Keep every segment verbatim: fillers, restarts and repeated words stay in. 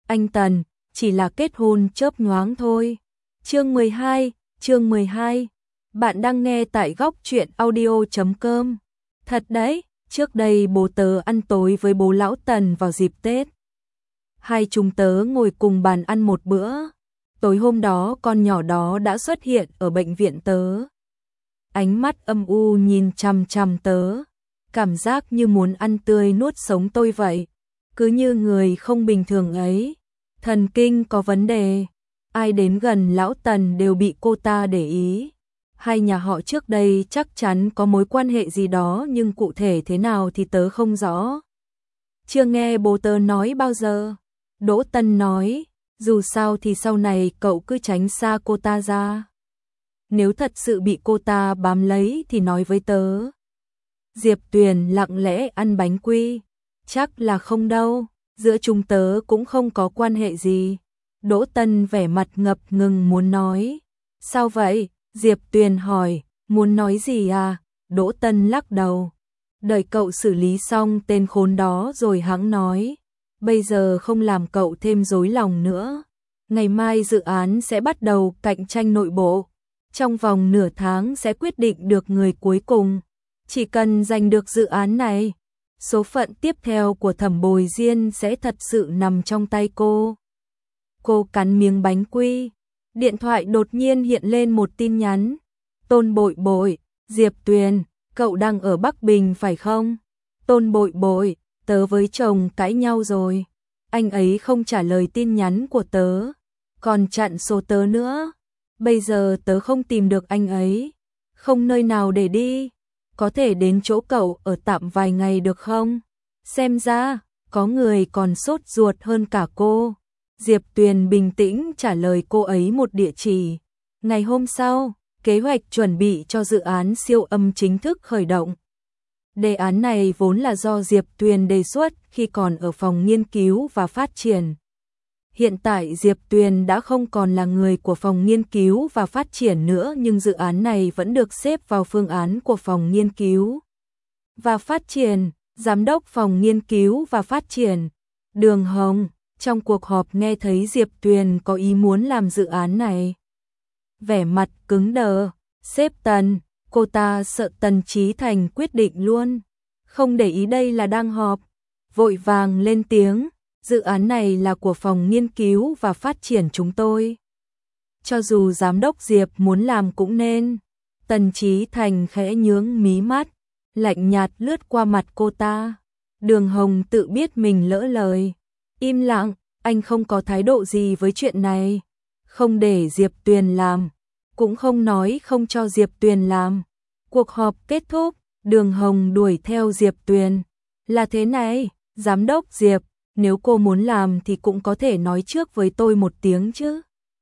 anh Tần, chỉ là kết hôn chớp nhoáng thôi. Chương mười hai, chương mười hai. Bạn đang nghe tại góc truyện audio chấm com. Thật đấy, trước đây bố tớ ăn tối với bố lão Tần vào dịp Tết. Hai chúng tớ ngồi cùng bàn ăn một bữa. Tối hôm đó con nhỏ đó đã xuất hiện ở bệnh viện tớ. Ánh mắt âm u nhìn chằm chằm tớ, cảm giác như muốn ăn tươi nuốt sống tôi vậy. Cứ như người không bình thường ấy, thần kinh có vấn đề. Ai đến gần lão Tần đều bị cô ta để ý. Hai nhà họ trước đây chắc chắn có mối quan hệ gì đó, nhưng cụ thể thế nào thì tớ không rõ. Chưa nghe bố tớ nói bao giờ. Đỗ Tân nói, dù sao thì sau này cậu cứ tránh xa cô ta ra. Nếu thật sự bị cô ta bám lấy thì nói với tớ. Diệp Tuyền lặng lẽ ăn bánh quy. Chắc là không đâu, giữa chúng tớ cũng không có quan hệ gì. Đỗ Tân vẻ mặt ngập ngừng muốn nói. Sao vậy? Diệp Tuyền hỏi, muốn nói gì à? Đỗ Tân lắc đầu. Đợi cậu xử lý xong tên khốn đó rồi hẵng nói. Bây giờ không làm cậu thêm rối lòng nữa. Ngày mai dự án sẽ bắt đầu cạnh tranh nội bộ. Trong vòng nửa tháng sẽ quyết định được người cuối cùng. Chỉ cần giành được dự án này, số phận tiếp theo của Thẩm Bồi Diên sẽ thật sự nằm trong tay cô. Cô cắn miếng bánh quy. Điện thoại đột nhiên hiện lên một tin nhắn. Tôn Bội Bội, Diệp Tuyền, cậu đang ở Bắc Bình phải không? Tôn Bội Bội, tớ với chồng cãi nhau rồi. Anh ấy không trả lời tin nhắn của tớ, còn chặn số tớ nữa. Bây giờ tớ không tìm được anh ấy, không nơi nào để đi. Có thể đến chỗ cậu ở tạm vài ngày được không? Xem ra, có người còn sốt ruột hơn cả cô. Diệp Tuyền bình tĩnh trả lời cô ấy một địa chỉ. Ngày hôm sau, kế hoạch chuẩn bị cho dự án siêu âm chính thức khởi động. Đề án này vốn là do Diệp Tuyền đề xuất khi còn ở phòng nghiên cứu và phát triển. Hiện tại Diệp Tuyền đã không còn là người của phòng nghiên cứu và phát triển nữa, nhưng dự án này vẫn được xếp vào phương án của phòng nghiên cứu và phát triển. Giám đốc phòng nghiên cứu và phát triển, Đường Hồng, trong cuộc họp nghe thấy Diệp Tuyền có ý muốn làm dự án này. Vẻ mặt cứng đờ, sếp Tần, cô ta sợ Tần Chí Thành quyết định luôn. Không để ý đây là đang họp, vội vàng lên tiếng. Dự án này là của phòng nghiên cứu và phát triển chúng tôi. Cho dù giám đốc Diệp muốn làm cũng nên. Tần Chí Thành khẽ nhướng mí mắt, lạnh nhạt lướt qua mặt cô ta. Đường Hồng tự biết mình lỡ lời. Im lặng, anh không có thái độ gì với chuyện này. Không để Diệp Tuyền làm, cũng không nói không cho Diệp Tuyền làm. Cuộc họp kết thúc, Đường Hồng đuổi theo Diệp Tuyền. Là thế này, giám đốc Diệp, nếu cô muốn làm thì cũng có thể nói trước với tôi một tiếng chứ.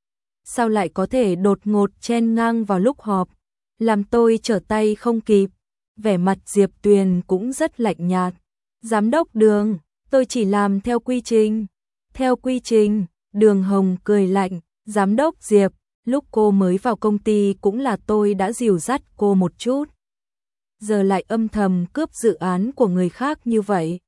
Sao lại có thể đột ngột chen ngang vào lúc họp, làm tôi trở tay không kịp. Vẻ mặt Diệp Tuyền cũng rất lạnh nhạt. Giám đốc Đường, tôi chỉ làm theo quy trình. Theo quy trình, Đường Hồng cười lạnh. Giám đốc Diệp, lúc cô mới vào công ty cũng là tôi đã dìu dắt cô một chút. Giờ lại âm thầm cướp dự án của người khác như vậy.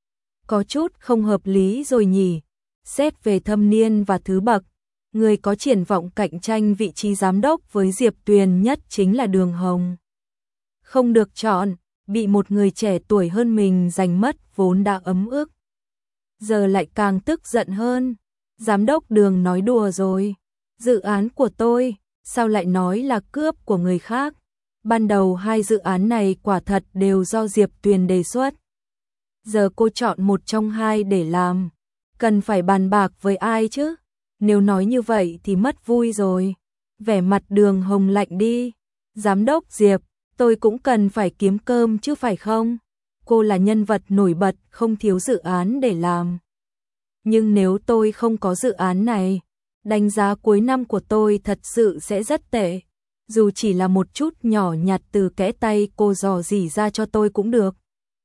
Có chút không hợp lý rồi nhỉ. Xét về thâm niên và thứ bậc, người có triển vọng cạnh tranh vị trí giám đốc với Diệp Tuyền nhất chính là Đường Hồng. Không được chọn, bị một người trẻ tuổi hơn mình giành mất vốn đã ấm ức. Giờ lại càng tức giận hơn. Giám đốc Đường nói đùa rồi. Dự án của tôi, sao lại nói là cướp của người khác? Ban đầu hai dự án này quả thật đều do Diệp Tuyền đề xuất. Giờ cô chọn một trong hai để làm. Cần phải bàn bạc với ai chứ? Nếu nói như vậy thì mất vui rồi. Vẻ mặt Đường Hồng lạnh đi. Giám đốc Diệp, tôi cũng cần phải kiếm cơm chứ phải không? Cô là nhân vật nổi bật, không thiếu dự án để làm. Nhưng nếu tôi không có dự án này, đánh giá cuối năm của tôi thật sự sẽ rất tệ. Dù chỉ là một chút nhỏ nhặt từ kẽ tay cô dò dỉ ra cho tôi cũng được.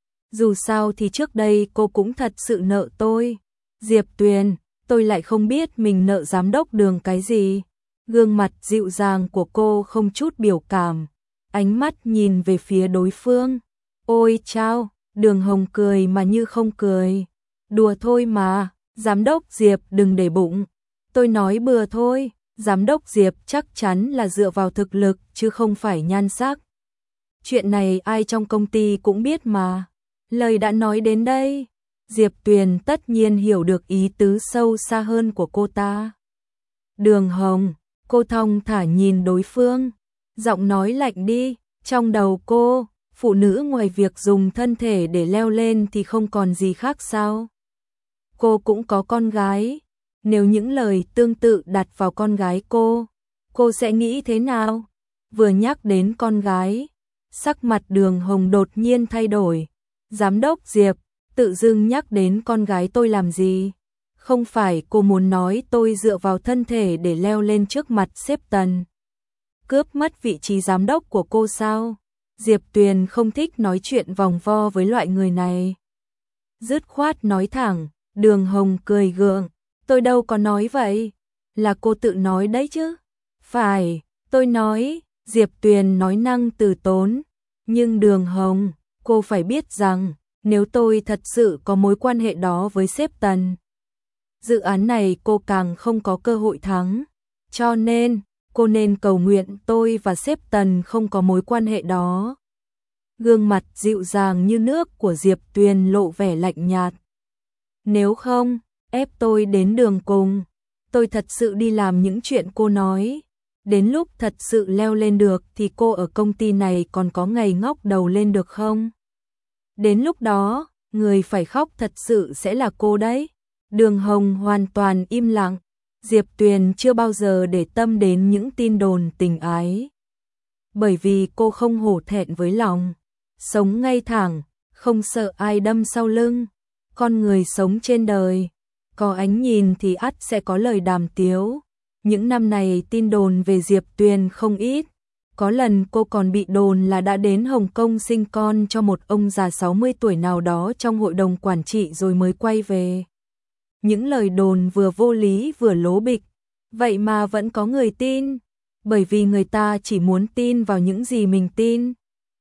Dù sao thì trước đây cô cũng thật sự nợ tôi. Diệp Tuyền, tôi lại không biết mình nợ giám đốc Đường cái gì. Gương mặt dịu dàng của cô không chút biểu cảm. Ánh mắt nhìn về phía đối phương. Ôi chao, Đường Hồng cười mà như không cười. Đùa thôi mà. Giám đốc Diệp đừng để bụng, tôi nói bừa thôi, giám đốc Diệp chắc chắn là dựa vào thực lực chứ không phải nhan sắc. Chuyện này ai trong công ty cũng biết mà. Lời đã nói đến đây, Diệp Tuyền tất nhiên hiểu được ý tứ sâu xa hơn của cô ta. Đường Hồng, cô thong thả nhìn đối phương, giọng nói lạnh đi, trong đầu cô, phụ nữ ngoài việc dùng thân thể để leo lên thì không còn gì khác sao? Cô cũng có con gái, nếu những lời tương tự đặt vào con gái cô, cô sẽ nghĩ thế nào? Vừa nhắc đến con gái, sắc mặt Đường Hồng đột nhiên thay đổi. Giám đốc Diệp, tự dưng nhắc đến con gái tôi làm gì? Không phải cô muốn nói tôi dựa vào thân thể để leo lên trước mặt sếp Tần, cướp mất vị trí giám đốc của cô sao? Diệp Tuyền không thích nói chuyện vòng vo với loại người này. Dứt khoát nói thẳng, Đường Hồng cười gượng, tôi đâu có nói vậy, là cô tự nói đấy chứ. Phải, tôi nói, Diệp Tuyền nói năng từ tốn, nhưng Đường Hồng, cô phải biết rằng, nếu tôi thật sự có mối quan hệ đó với sếp Tần, dự án này cô càng không có cơ hội thắng, cho nên, cô nên cầu nguyện tôi và sếp Tần không có mối quan hệ đó. Gương mặt dịu dàng như nước của Diệp Tuyền lộ vẻ lạnh nhạt. Nếu không, ép tôi đến đường cùng, tôi thật sự đi làm những chuyện cô nói. Đến lúc thật sự leo lên được thì cô ở công ty này còn có ngày ngóc đầu lên được không? Đến lúc đó, người phải khóc thật sự sẽ là cô đấy. Đường Hồng hoàn toàn im lặng. Diệp Tuyền chưa bao giờ để tâm đến những tin đồn tình ái. Bởi vì cô không hổ thẹn với lòng. Sống ngay thẳng, không sợ ai đâm sau lưng. Con người sống trên đời, có ánh nhìn thì ắt sẽ có lời đàm tiếu. Những năm này tin đồn về Diệp Tuyền không ít. Có lần cô còn bị đồn là đã đến Hồng Kông sinh con cho một ông già sáu mươi tuổi nào đó trong hội đồng quản trị rồi mới quay về. Những lời đồn vừa vô lý vừa lố bịch, vậy mà vẫn có người tin, bởi vì người ta chỉ muốn tin vào những gì mình tin.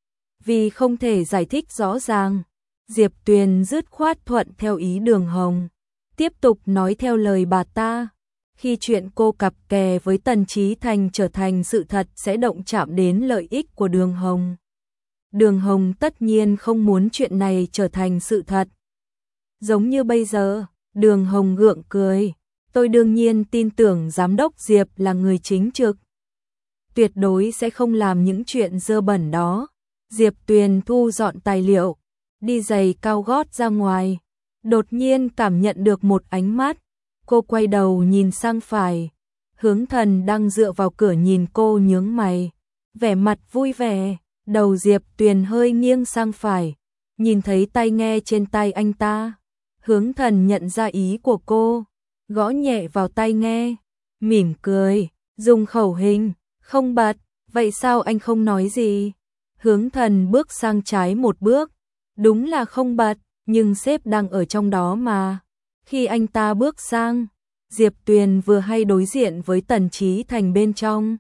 Vì không thể giải thích rõ ràng, Diệp Tuyền dứt khoát thuận theo ý Đường Hồng, tiếp tục nói theo lời bà ta. Khi chuyện cô cặp kè với Tần Chí Thành trở thành sự thật sẽ động chạm đến lợi ích của Đường Hồng. Đường Hồng tất nhiên không muốn chuyện này trở thành sự thật. Giống như bây giờ, Đường Hồng gượng cười, tôi đương nhiên tin tưởng giám đốc Diệp là người chính trực. Tuyệt đối sẽ không làm những chuyện dơ bẩn đó. Diệp Tuyền thu dọn tài liệu, đi giày cao gót ra ngoài, đột nhiên cảm nhận được một ánh mắt. Cô quay đầu nhìn sang phải, Hướng Thần đang dựa vào cửa nhìn cô nhướng mày, vẻ mặt vui vẻ. Đầu Diệp Tuyền hơi nghiêng sang phải, nhìn thấy tai nghe trên tay anh ta. Hướng Thần nhận ra ý của cô, gõ nhẹ vào tai nghe, mỉm cười, dùng khẩu hình, không bật, vậy sao anh không nói gì? Hướng Thần bước sang trái một bước, đúng là không bật, nhưng sếp đang ở trong đó mà. Khi anh ta bước sang, Diệp Tuyền vừa hay đối diện với Tần Chí Thành bên trong.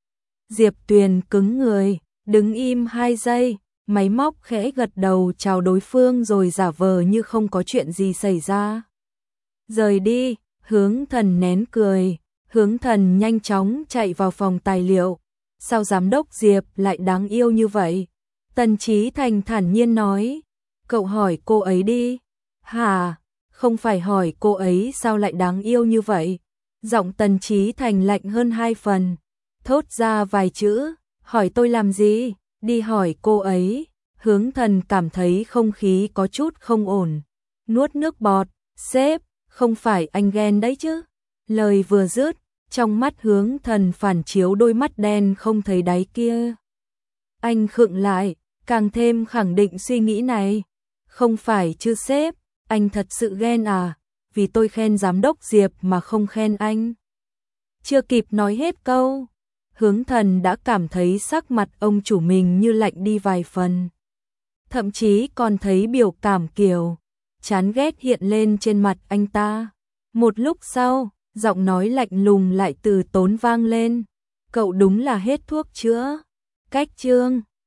Diệp Tuyền cứng người, đứng im hai giây, máy móc khẽ gật đầu chào đối phương rồi giả vờ như không có chuyện gì xảy ra. Rời đi, Hướng Thần nén cười, Hướng Thần nhanh chóng chạy vào phòng tài liệu. Sao giám đốc Diệp lại đáng yêu như vậy? Tần Chí Thành thản nhiên nói, cậu hỏi cô ấy đi. Hả? Không phải hỏi cô ấy sao lại đáng yêu như vậy. Giọng Tần Chí Thành lạnh hơn hai phần, thốt ra vài chữ, hỏi tôi làm gì, đi hỏi cô ấy. Hướng Thần cảm thấy không khí có chút không ổn, nuốt nước bọt, sếp, không phải anh ghen đấy chứ. Lời vừa dứt, trong mắt Hướng Thần phản chiếu đôi mắt đen không thấy đáy kia. Anh khựng lại, càng thêm khẳng định suy nghĩ này. Không phải chứ sếp, anh thật sự ghen à, vì tôi khen giám đốc Diệp mà không khen anh. Chưa kịp nói hết câu, Hướng Thần đã cảm thấy sắc mặt ông chủ mình như lạnh đi vài phần. Thậm chí còn thấy biểu cảm kiểu chán ghét hiện lên trên mặt anh ta. Một lúc sau, giọng nói lạnh lùng lại từ tốn vang lên. Cậu đúng là hết thuốc chữa. Cách chương